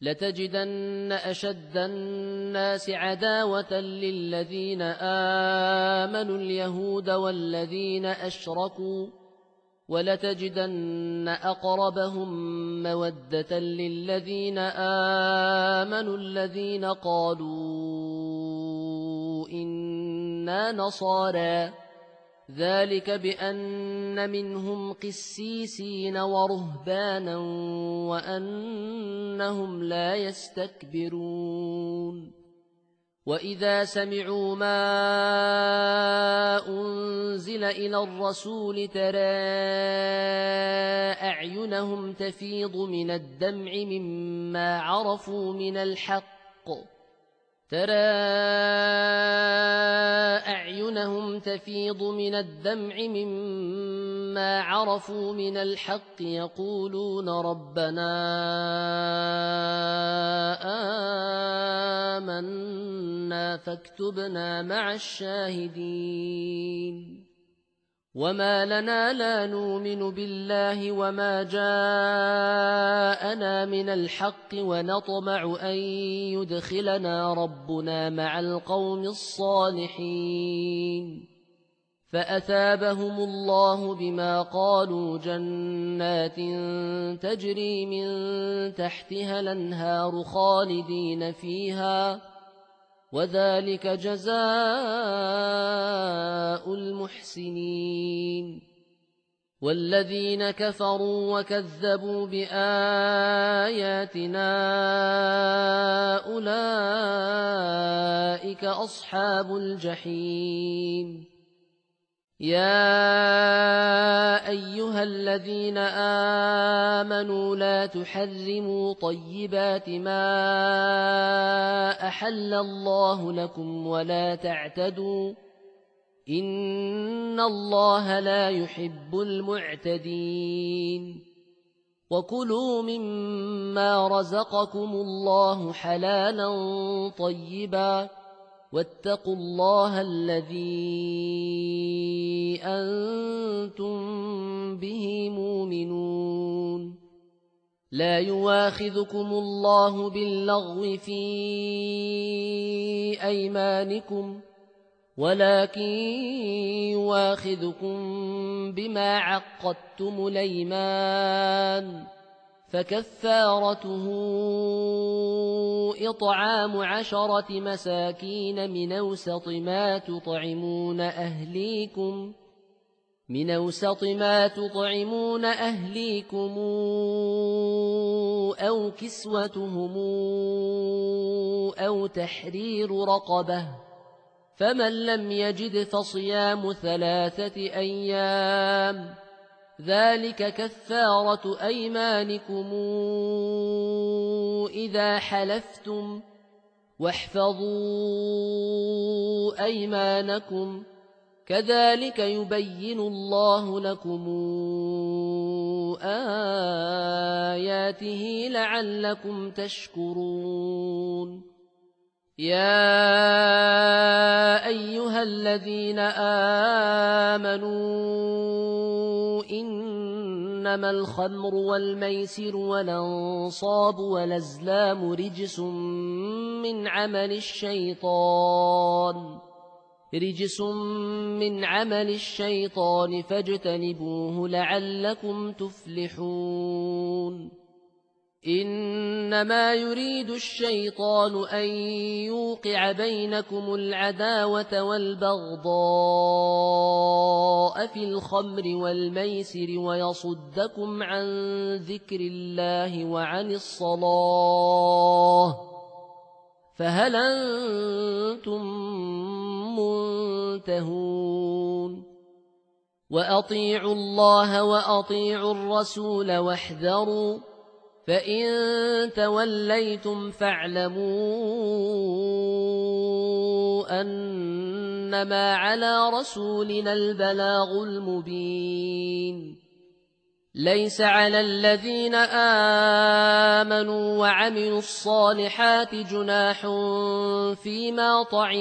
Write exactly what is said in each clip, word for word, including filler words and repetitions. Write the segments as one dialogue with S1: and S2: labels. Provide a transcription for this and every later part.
S1: لتجدن أشد الناس عداوة للذين آمنوا اليهود والذين أشركوا ولتجدن أقربهم مودة للذين آمنوا الذين قالوا إنا نصارى ذلك بأن منهم قسيسين ورهبانا وأنهم لا يستكبرون وإذا سمعوا ما أنزل إلى الرسول ترى أعينهم تفيض من الدمع مما عرفوا من الحق ترى أعينهم تفيض من الدمع مما عرفوا من الحق يقولون ربنا آمنا فاكتبنا مع الشاهدين وما لنا لا نؤمن بالله وما جاءنا من الحق ونطمع أن يدخلنا ربنا مع القوم الصالحين فأثابهم الله بما قالوا جنات تجري من تحتها الأنهار خالدين فيها وذلك جزاء المحسنين والذين كفروا وكذبوا بآياتنا أولئك أصحاب الجحيم يا أيها الذين آمنوا لا تحرموا طيبات ما أحل الله لكم ولا تعتدوا إن الله لا يحب المعتدين وكلوا مما رزقكم الله حلالا طيبا واتقوا الله الذي أنتم به مؤمنون لا يواخذكم الله باللغو في أيمانكم ولكن يواخذكم بما عقدتم الأيمان فكفارته إطعام عشرة مساكين من أوسط ما تطعمون أهليكم من أوسط ما تطعمون أهليكم أو كسوتهم أو تحرير رقبة فمن لم يجد فصيام ثلاثة أيام ذلك كفارة أيمانكم إذا حلفتم واحفظوا أيمانكم كذلك يبين الله لكم آياته لعلكم تشكرون يا أيها الذين آمنوا إنما الخمر والميسر والأنصاب والأزلام رجس من عمل الشيطان رجس من عمل الشيطان فاجتنبوه لعلكم تفلحون إنما يريد الشيطان أن يوقع بينكم العداوة والبغضاء في الخمر والميسر ويصدكم عن ذكر الله وعن الصلاة فهل أنتم منتهون وأطيعوا الله وأطيعوا الرسول واحذروا فإن توليتم فاعلموا أنما على رسولنا البلاغ المبين ليس على الذين آمنوا وعملوا الصالحات جناح فيما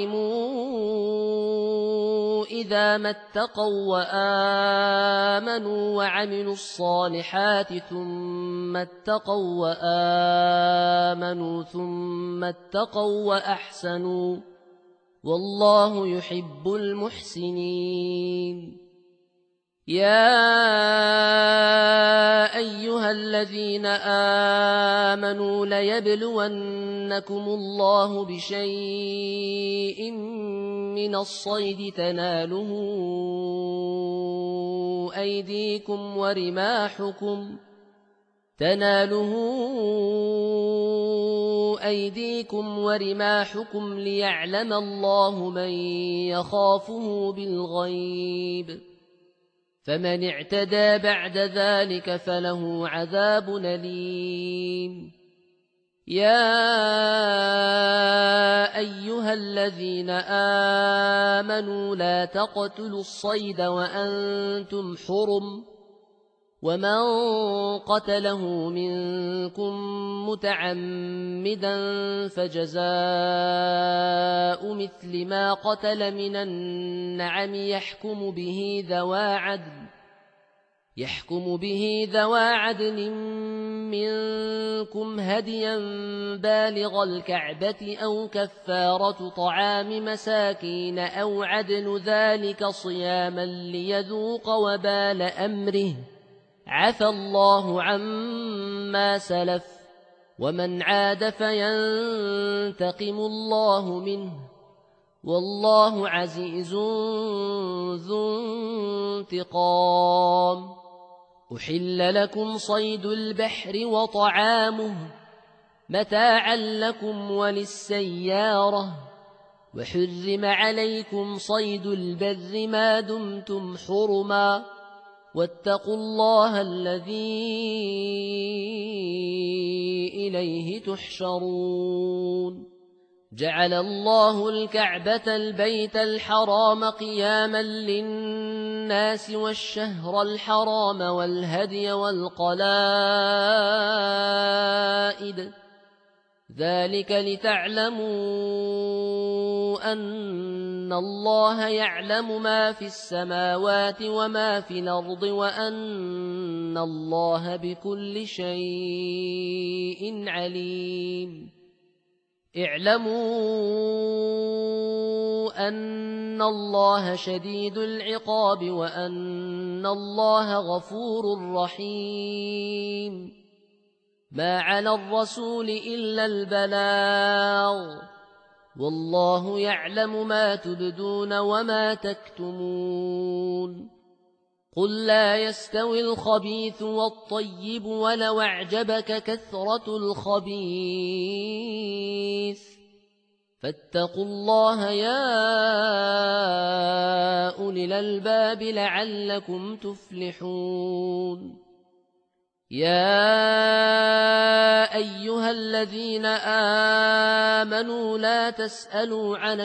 S1: طعموا إذا ما اتقوا وآمنوا وعملوا الصالحات ثم اتقوا وآمنوا ثم اتقوا وأحسنوا والله يحب المحسنين. يا أيها الذين آمنوا ليبلونكم الله بشيء من الصيد تناله أيديكم ورماحكم تناله أيديكم ورماحكم ليعلم الله من يخافه بالغيب، فمن اعتدى بعد ذلك فله عذاب أليم. يا أيها الذين آمنوا لا تقتلوا الصيد وأنتم حرم، ومن قتله منكم متعمدا فجزاء مثل ما قتل من النعم يحكم به ذوى عدل يحكم به ذوى عدل منكم هديا بالغ الكعبة أو كفارة طعام مساكين أو عدل ذلك صياما ليذوق وبال أمره، عفى الله عما سلف ومن عاد فينتقم الله منه والله عزيز ذو انتقام. أحل لكم صيد البحر وطعامه متاعا لكم وللسيارة، وحرم عليكم صيد البر ما دمتم حرما، واتقوا الله الذي إليه تحشرون. جعل الله الكعبة البيت الحرام قياما للناس والشهر الحرام والهدي والقلائد، ذلك لتعلموا أن الله يعلم ما في السماوات وما في الأرض وأن الله بكل شيء عليم. اعلموا أن الله شديد العقاب وأن الله غفور رحيم. ما على الرسول إلا البلاغ، والله يعلم ما تبدون وما تكتمون. قل لا يستوي الخبيث والطيب ولو أعجبك كثرة الخبيث، فاتقوا الله يا أولي الألباب لعلكم تفلحون. يا أيها الذين آمنوا لا تسألوا عن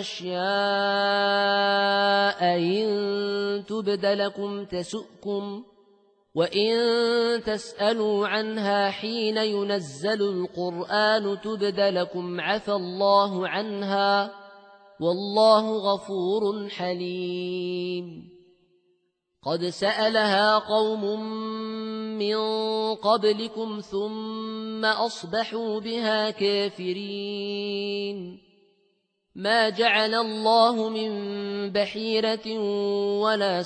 S1: أشياء إن تبد لكم تسؤكم، وإن تسألوا عنها حين ينزل القرآن تبد لكم عفى الله عنها والله غفور حليم. قد سألها قوم من قبلكم ثم أصبحوا بها كافرين. ما جعل الله من بحيرة ولا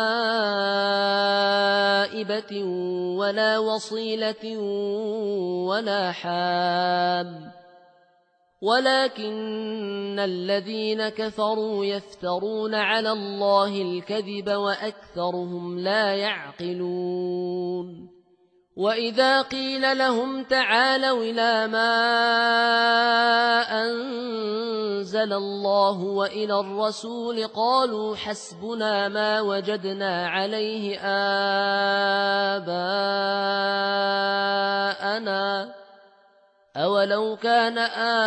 S1: سائبة ولا وصيلة ولا حام، ولكن الذين كفروا يفترون على الله الكذب وأكثرهم لا يعقلون. وإذا قيل لهم تعالوا إلى ما أنزل الله وإلى الرسول قالوا حسبنا ما وجدنا عليه آباءنا أولو كان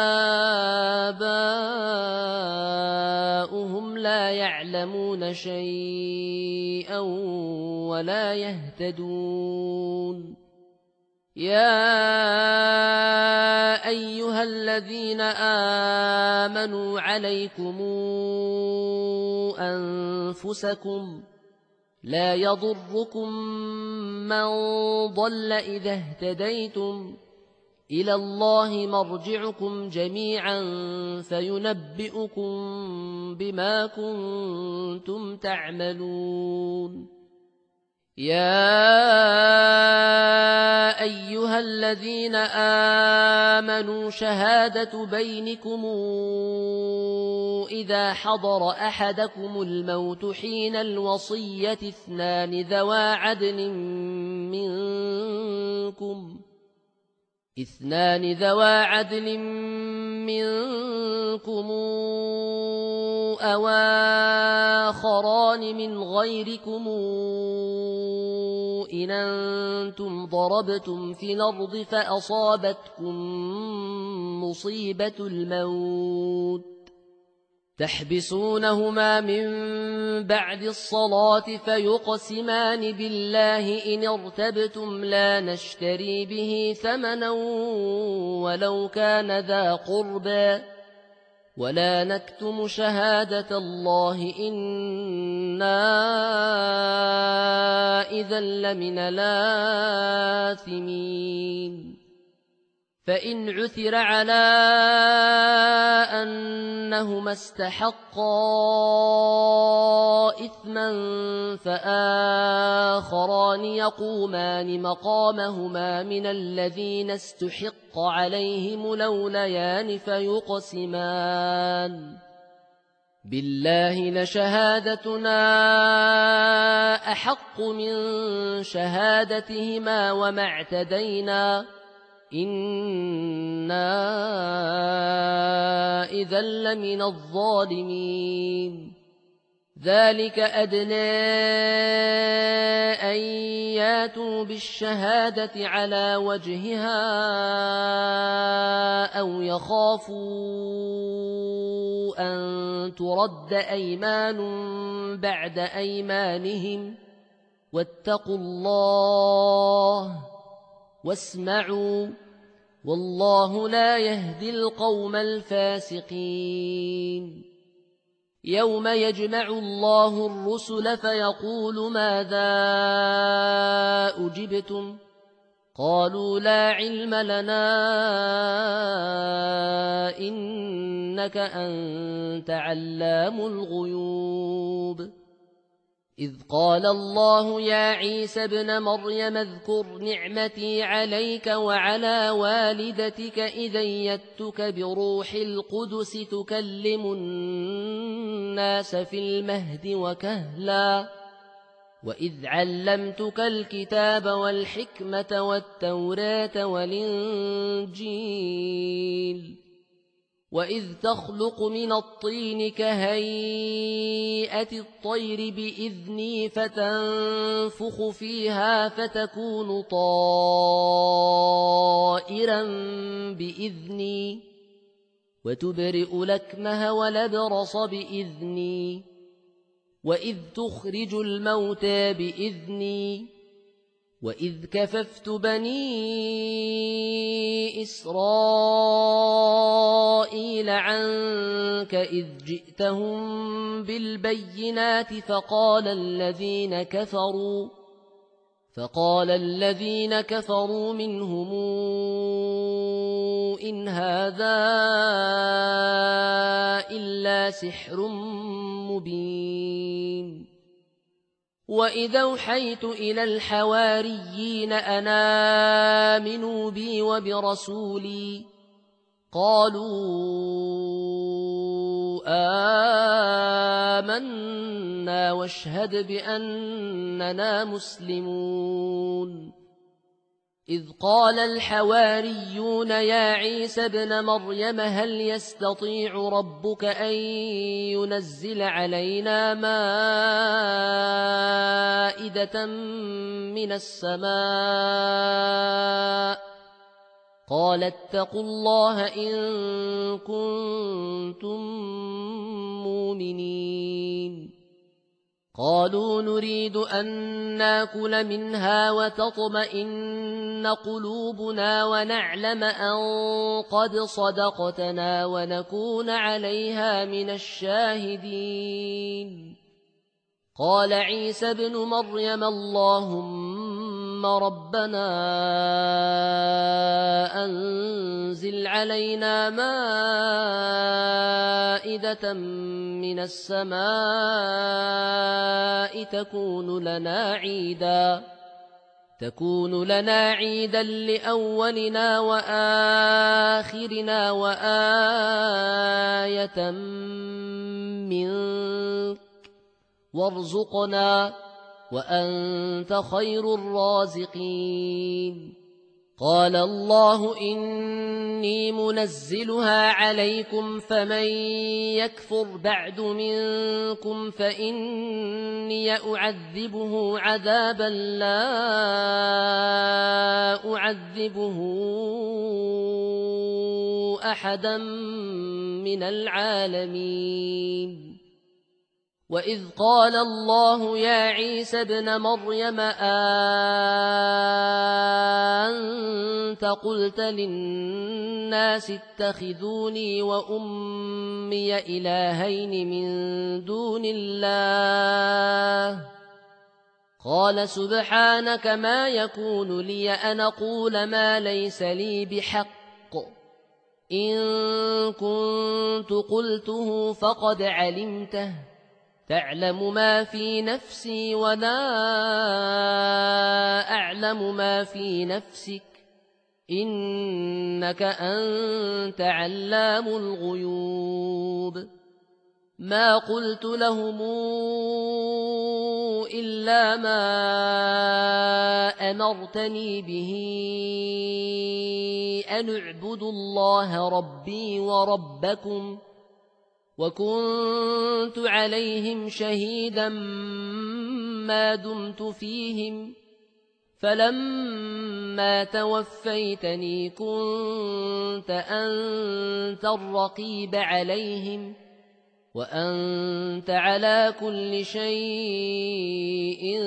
S1: آباؤهم لا يعلمون شيئا ولا يهتدون يا أيها الذين آمنوا عليكم أنفسكم لا يضركم من ضل إذا اهتديتم إلى الله مرجعكم جميعا فينبئكم بما كنتم تعملون يا أيها الذين آمنوا شهادة بينكم إذا حضر أحدكم الموت حين الوصية اثنان ذوى عدل منكم اثنان ذوى عدل منكم أو آخران من غيركم إن أنتم ضربتم في الأرض فأصابتكم مصيبة الموت تحبسونهما من بعد الصلاة فيقسمان بالله إن ارتبتم لا نشتري به ثمنا ولو كان ذا قربى ولا نكتم شهادة الله إنا إذا لمن الآثمين فإن عثر على أنهما استحقا إثما فآخران يقومان مقامهما من الذين استحق عليهم الأوليان فيقسمان بالله لشهادتنا أحق من شهادتهما وما اعتدينا إنا إذا لمن الظالمين ذلك أدنى أن ياتوا بالشهادة على وجهها أو يخافوا أن ترد أيمان بعد أيمانهم واتقوا الله واسمعوا والله لا يهدي القوم الفاسقين يوم يجمع الله الرسل فيقول ماذا أجبتم قالوا لا علم لنا إنك أنت علام الغيوب إذ قال الله يا عيسى ابن مريم اذكر نعمتي عليك وعلى والدتك إذ أيدتك بروح القدس تكلم الناس في المهد وكهلا وإذ علمتك الكتاب والحكمة والتوراة والإنجيل وإذ تخلق من الطين كهيئة الطير بإذني فتنفخ فيها فتكون طائرا بإذني وتبرئ الأكمه والأبرص بإذني وإذ تخرج الموتى بإذني وإذ كففت بني إسرائيل عنك إذ جئتهم بالبينات فقال الذين كفروا فقال الذين كفروا منهم إن هذا إلا سحر مبين وإذا أوحيت إلى الحواريين أن آمنوا بي وبرسولي قالوا آمنا واشهد بأننا مسلمون إذ قال الحواريون يا عيسى ابن مريم هل يستطيع ربك أن ينزل علينا مائدة من السماء قال اتقوا الله إن كنتم مؤمنين قالوا نريد أن ناكل منها وتطمئن قلوبنا ونعلم أن قد صدقتنا ونكون عليها من الشاهدين قال عيسى ابن مريم اللهم ربنا أنزل علينا مائدة من السماء تكون لنا عيدا تكون لنا عيدا لأولنا وآخرنا وآية منك وارزقنا وأنت خير الرازقين قال الله إني منزلها عليكم فمن يكفر بعد منكم فإني أعذبه عذابا لا أعذبه أحدا من العالمين وإذ قال الله يا عيسى ابن مريم أأنت قلت للناس اتخذوني وأمي إلهين من دون الله قال سبحانك ما يكون لي أن أقول ما ليس لي بحق إن كنت قلته فقد علمته تعلم ما في نفسي ولا أعلم ما في نفسك إنك أنت علام الغيوب ما قلت لهم إلا ما أمرتني به أن اعبدوا الله ربي وربكم وكنت عليهم شهيدا ما دمت فيهم فلما توفيتني كنت أنت الرقيب عليهم وأنت على كل شيء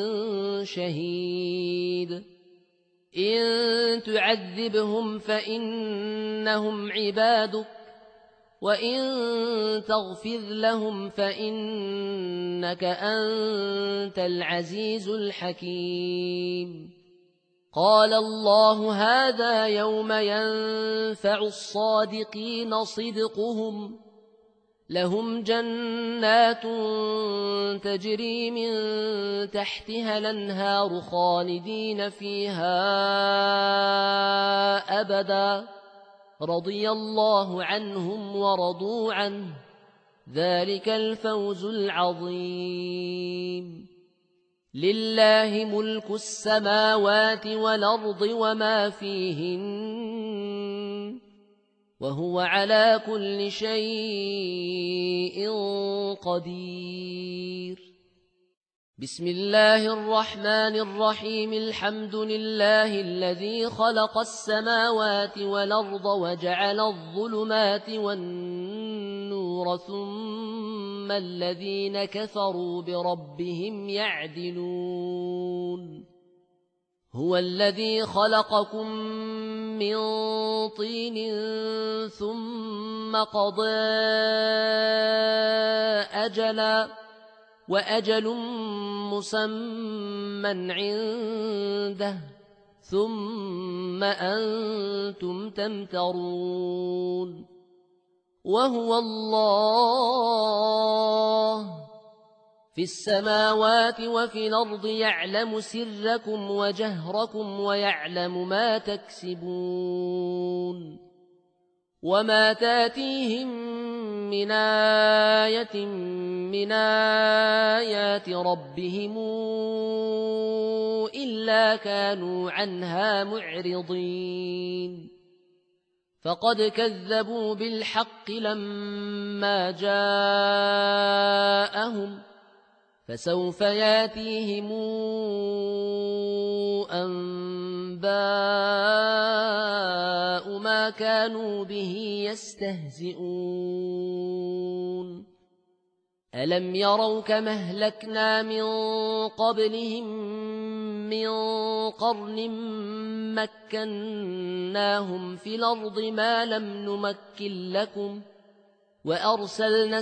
S1: شهيد إن تعذبهم فإنهم عبادك وإن تغفر لهم فإنك أنت العزيز الحكيم قال الله هذا يوم ينفع الصادقين صدقهم لهم جنات تجري من تحتها الأنهار خالدين فيها أبدا رضي الله عنهم ورضوا عنه ذلك الفوز العظيم لله ملك السماوات والأرض وما فيهن وهو على كل شيء قدير بسم الله الرحمن الرحيم الحمد لله الذي خلق السماوات والأرض وجعل الظلمات والنور ثم الذين كفروا بربهم يعدلون هو الذي خلقكم من طين ثم قضى أجلا وأجل مسمى عنده ثم أنتم تمترون وهو الله في السماوات وفي الأرض يعلم سركم وجهركم ويعلم ما تكسبون وما تاتيهم من آية من آيات ربهم إلا كانوا عنها معرضين فقد كذبوا بالحق لما جاءهم فسوف ياتيهم أنباء ما كانوا به يستهزئون ألم يروا كما أهلكنا من قبلهم من قرن مكناهم في الأرض ما لم نمكن لكم وأرسلنا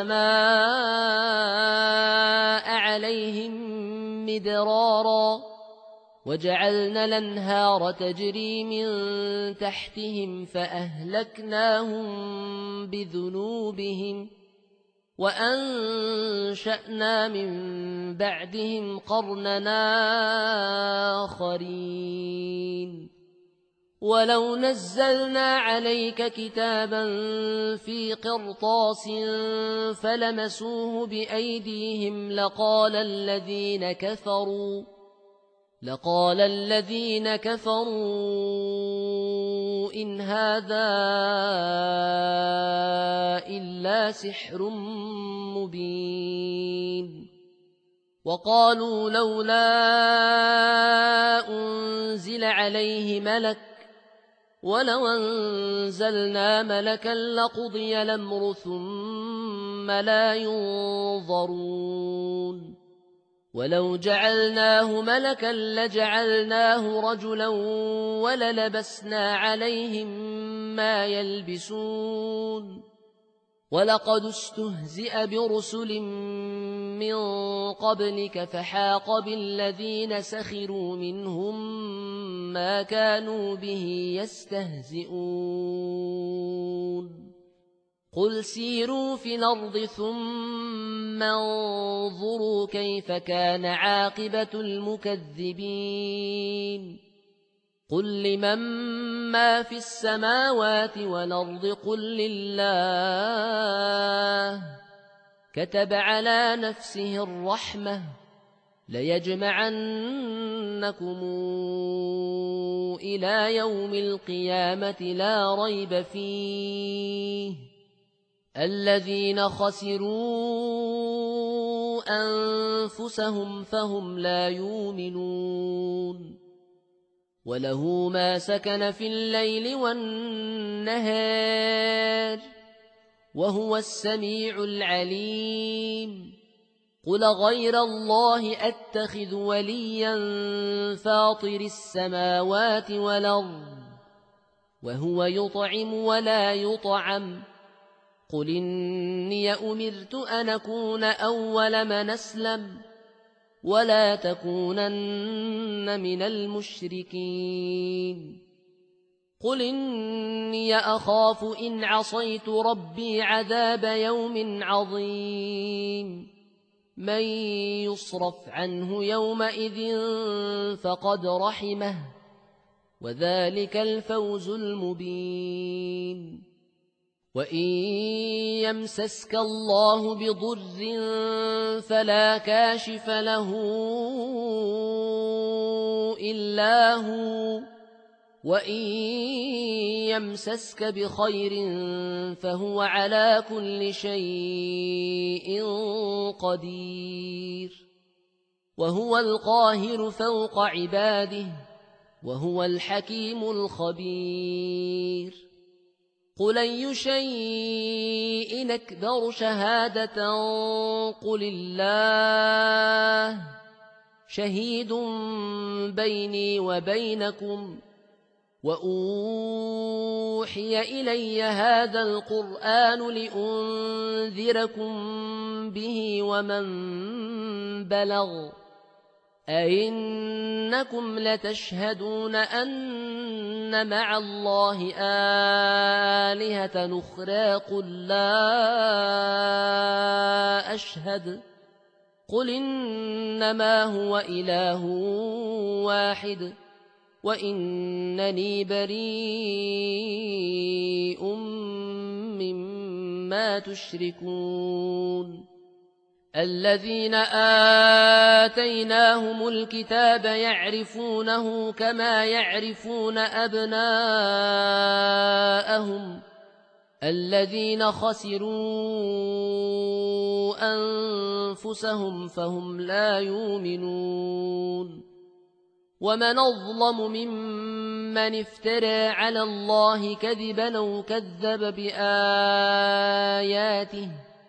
S1: السماء عليهم مدرارا وجعلنا الأنهار تجري من تحتهم فأهلكناهم بذنوبهم وأنشأنا من بعدهم قرننا آخرين ولو نزلنا عليك كتابا في قرطاس فلمسوه بأيديهم لقال الذين كفروا لقال الذين كفروا إن هذا إلا سحر مبين وقالوا لولا أنزل عليه ملك ولو أنزلنا ملكا لقضي الأمر ثم لا ينظرون ولو جعلناه ملكا لجعلناه رجلا وللبسنا عليهم ما يلبسون ولقد استهزئ برسل من قبلك فحاق بالذين سخروا منهم ما كانوا به يستهزئون قل سيروا في الأرض ثم انظروا كيف كان عاقبة المكذبين قل لمن ما في السماوات والأرض قل لله كتب على نفسه الرحمة ليجمعنكم إلى يوم القيامة لا ريب فيه الذين خسروا أنفسهم فهم لا يؤمنون وله ما سكن في الليل والنهار وهو السميع العليم قل غير الله أتخذ وليا فاطر السماوات والأرض وهو يطعم ولا يطعم قل إني أمرت أن أكون أول من أسلم ولا تكونن من المشركين قل إني أخاف إن عصيت ربي عذاب يوم عظيم من يصرف عنه يومئذ فقد رحمه وذلك الفوز المبين وإن يمسسك الله بضر فلا كاشف له إلا هو وإن يمسسك بخير فهو على كل شيء قدير وهو القاهر فوق عباده وهو الحكيم الخبير قل أي شيء أكبر شهادة قل الله شهيد بيني وبينكم وأوحي إلي هذا القرآن لأنذركم به ومن بلغ أئنكم لتشهدون أن مع الله آلهة أخرى قل لا أشهد قل إنما هو إله واحد وإنني بريء مما تشركون الذين آتيناهم الكتاب يعرفونه كما يعرفون أبناءهم الذين خسروا أنفسهم فهم لا يؤمنون ومن أظلم ممن افترى على الله كذبا أو كذب بآياته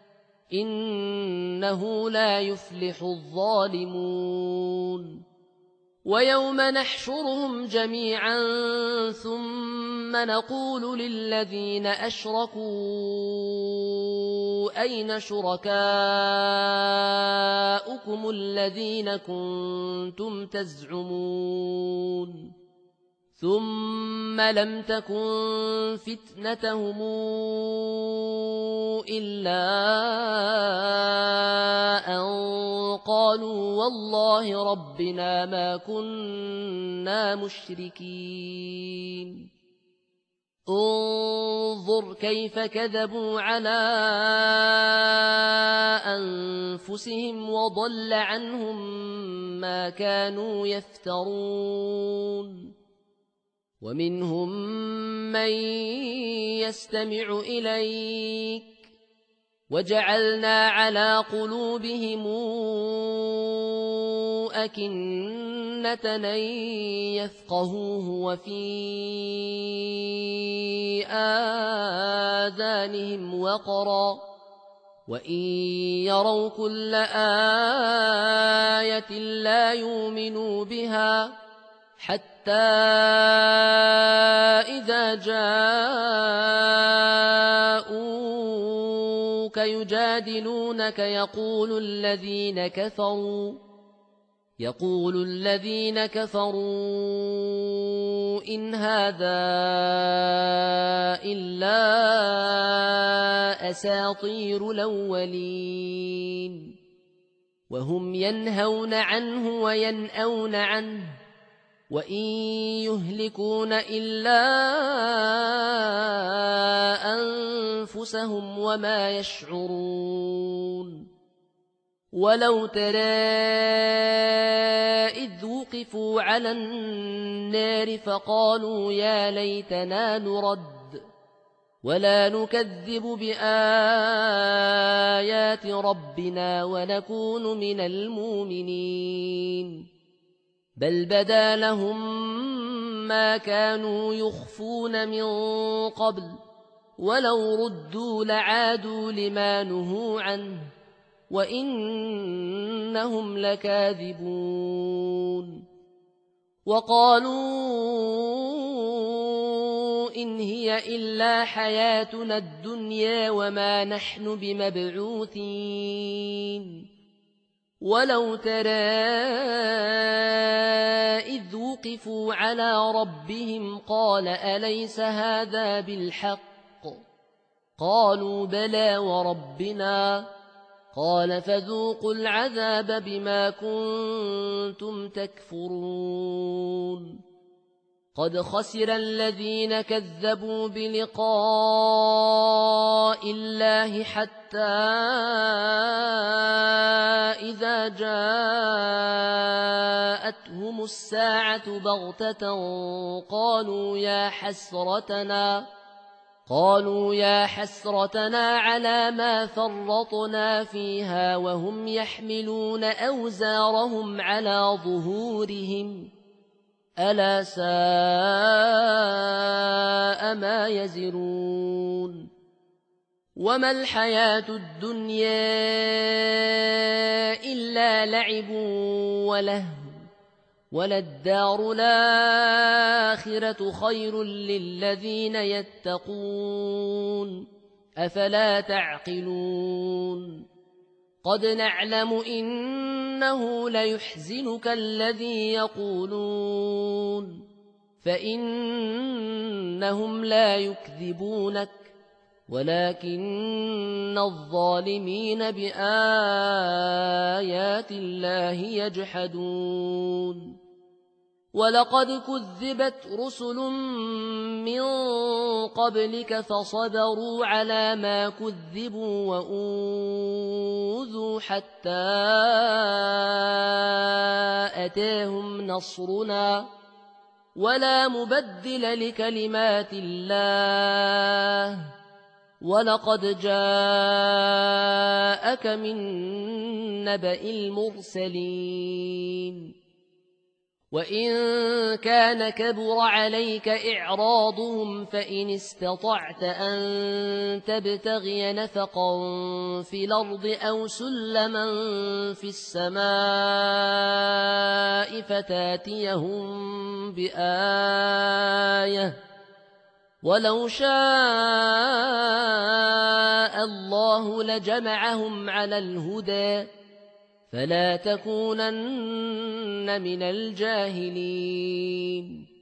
S1: إنه لا يفلح الظالمون ويوم نحشرهم جميعا ثم نقول للذين أشركوا أين شركاؤكم الذين كنتم تزعمون ثم لم تكن فتنتهم إلا أن قالوا والله ربنا ما كنا مشركين انظر كيف كذبوا على أنفسهم وضل عنهم ما كانوا يفترون ومنهم من يستمع إليك وجعلنا على قلوبهم أكنة أن يفقهوه وفي آذانهم وقرا وإن يروا كل آية لا يؤمنوا بها حتى إذا جاءوك يجادلونك يقول الذين كفروا يقول الذين كفروا إن هذا إلا أساطير الأولين وهم ينهون عنه وينأون عنه وإن يهلكون إلا أنفسهم وما يشعرون ولو ترى إذ وقفوا على النار فقالوا يا ليتنا نرد ولا نكذب بآيات ربنا ونكون من المؤمنين بل بدا لهم ما كانوا يخفون من قبل ولو ردوا لعادوا لما نهوا عنه وإنهم لكاذبون وقالوا إن هي إلا حياتنا الدنيا وما نحن بمبعوثين ولو ترى إذ وقفوا على ربهم قال أليس هذا بالحق قالوا بلى وربنا قال فذوقوا العذاب بما كنتم تكفرون قد خسر الذين كذبوا بلقاء الله حتى إذا جاءتهم الساعة بغتة قالوا يا حسرتنا قالوا يا حسرتنا على ما فرطنا فيها وهم يحملون أوزارهم على ظهورهم ألا ساء ما يزرون وما الحياة الدنيا إلا لعب ولهو وللدار الآخرة خير للذين يتقون أفلا تعقلون قد نعلم إنه ليحزنك الذي يقولون فإنهم لا يكذبونك ولكن الظالمين بآيات الله يجحدون ولقد كذبت رسل من قبلك فصبروا على ما كذبوا وأوذوا حتى أتاهم نصرنا ولا مبدل لكلمات الله ولقد جاءك من نبأ المرسلين وإن كان كبر عليك إعراضهم فإن استطعت أن تبتغي نفقا في الأرض أو سلما في السماء فتاتيهم بآية ولو شاء الله لجمعهم على الهدى فلا تكونن من الجاهلين